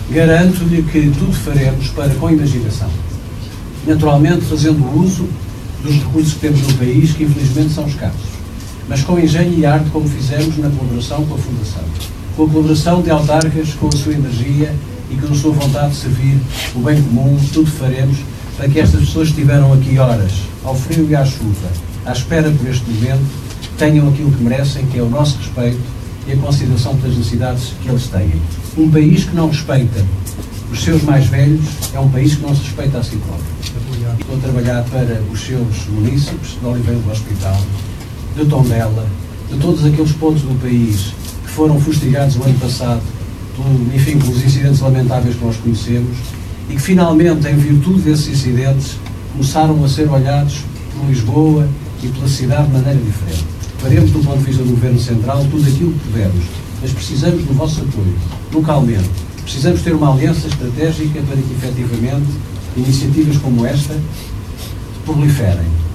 Garanto-lhe que tudo faremos com imaginação. Naturalmente, fazendo uso dos recursos que temos no país, que infelizmente são escassos, mas com engenho e arte, como fizemos na colaboração com a Fundação, com a colaboração de autarcas, com a sua energia e com a sua vontade de servir o bem comum. Tudo faremos para que estas pessoas que estiveram aqui horas, ao frio e à chuva, à espera por este momento, tenham aquilo que merecem, que é o nosso respeito e a consideração pelas necessidades que eles têm. Um país que não respeita os seus mais velhos é um país que não se respeita a si próprio. Estou a trabalhar para os seus munícipes de Oliveira do Hospital, de Tondela, de todos aqueles pontos do país que foram fustigados o ano passado, pelos incidentes lamentáveis que nós conhecemos, e que finalmente, em virtude desses incidentes, começaram a ser olhados por Lisboa e pela cidade de maneira diferente. Faremos, do ponto de vista do Governo Central, tudo aquilo que pudermos, mas precisamos do vosso apoio, localmente. Precisamos ter uma aliança estratégica para que, efetivamente, iniciativas como esta proliferem.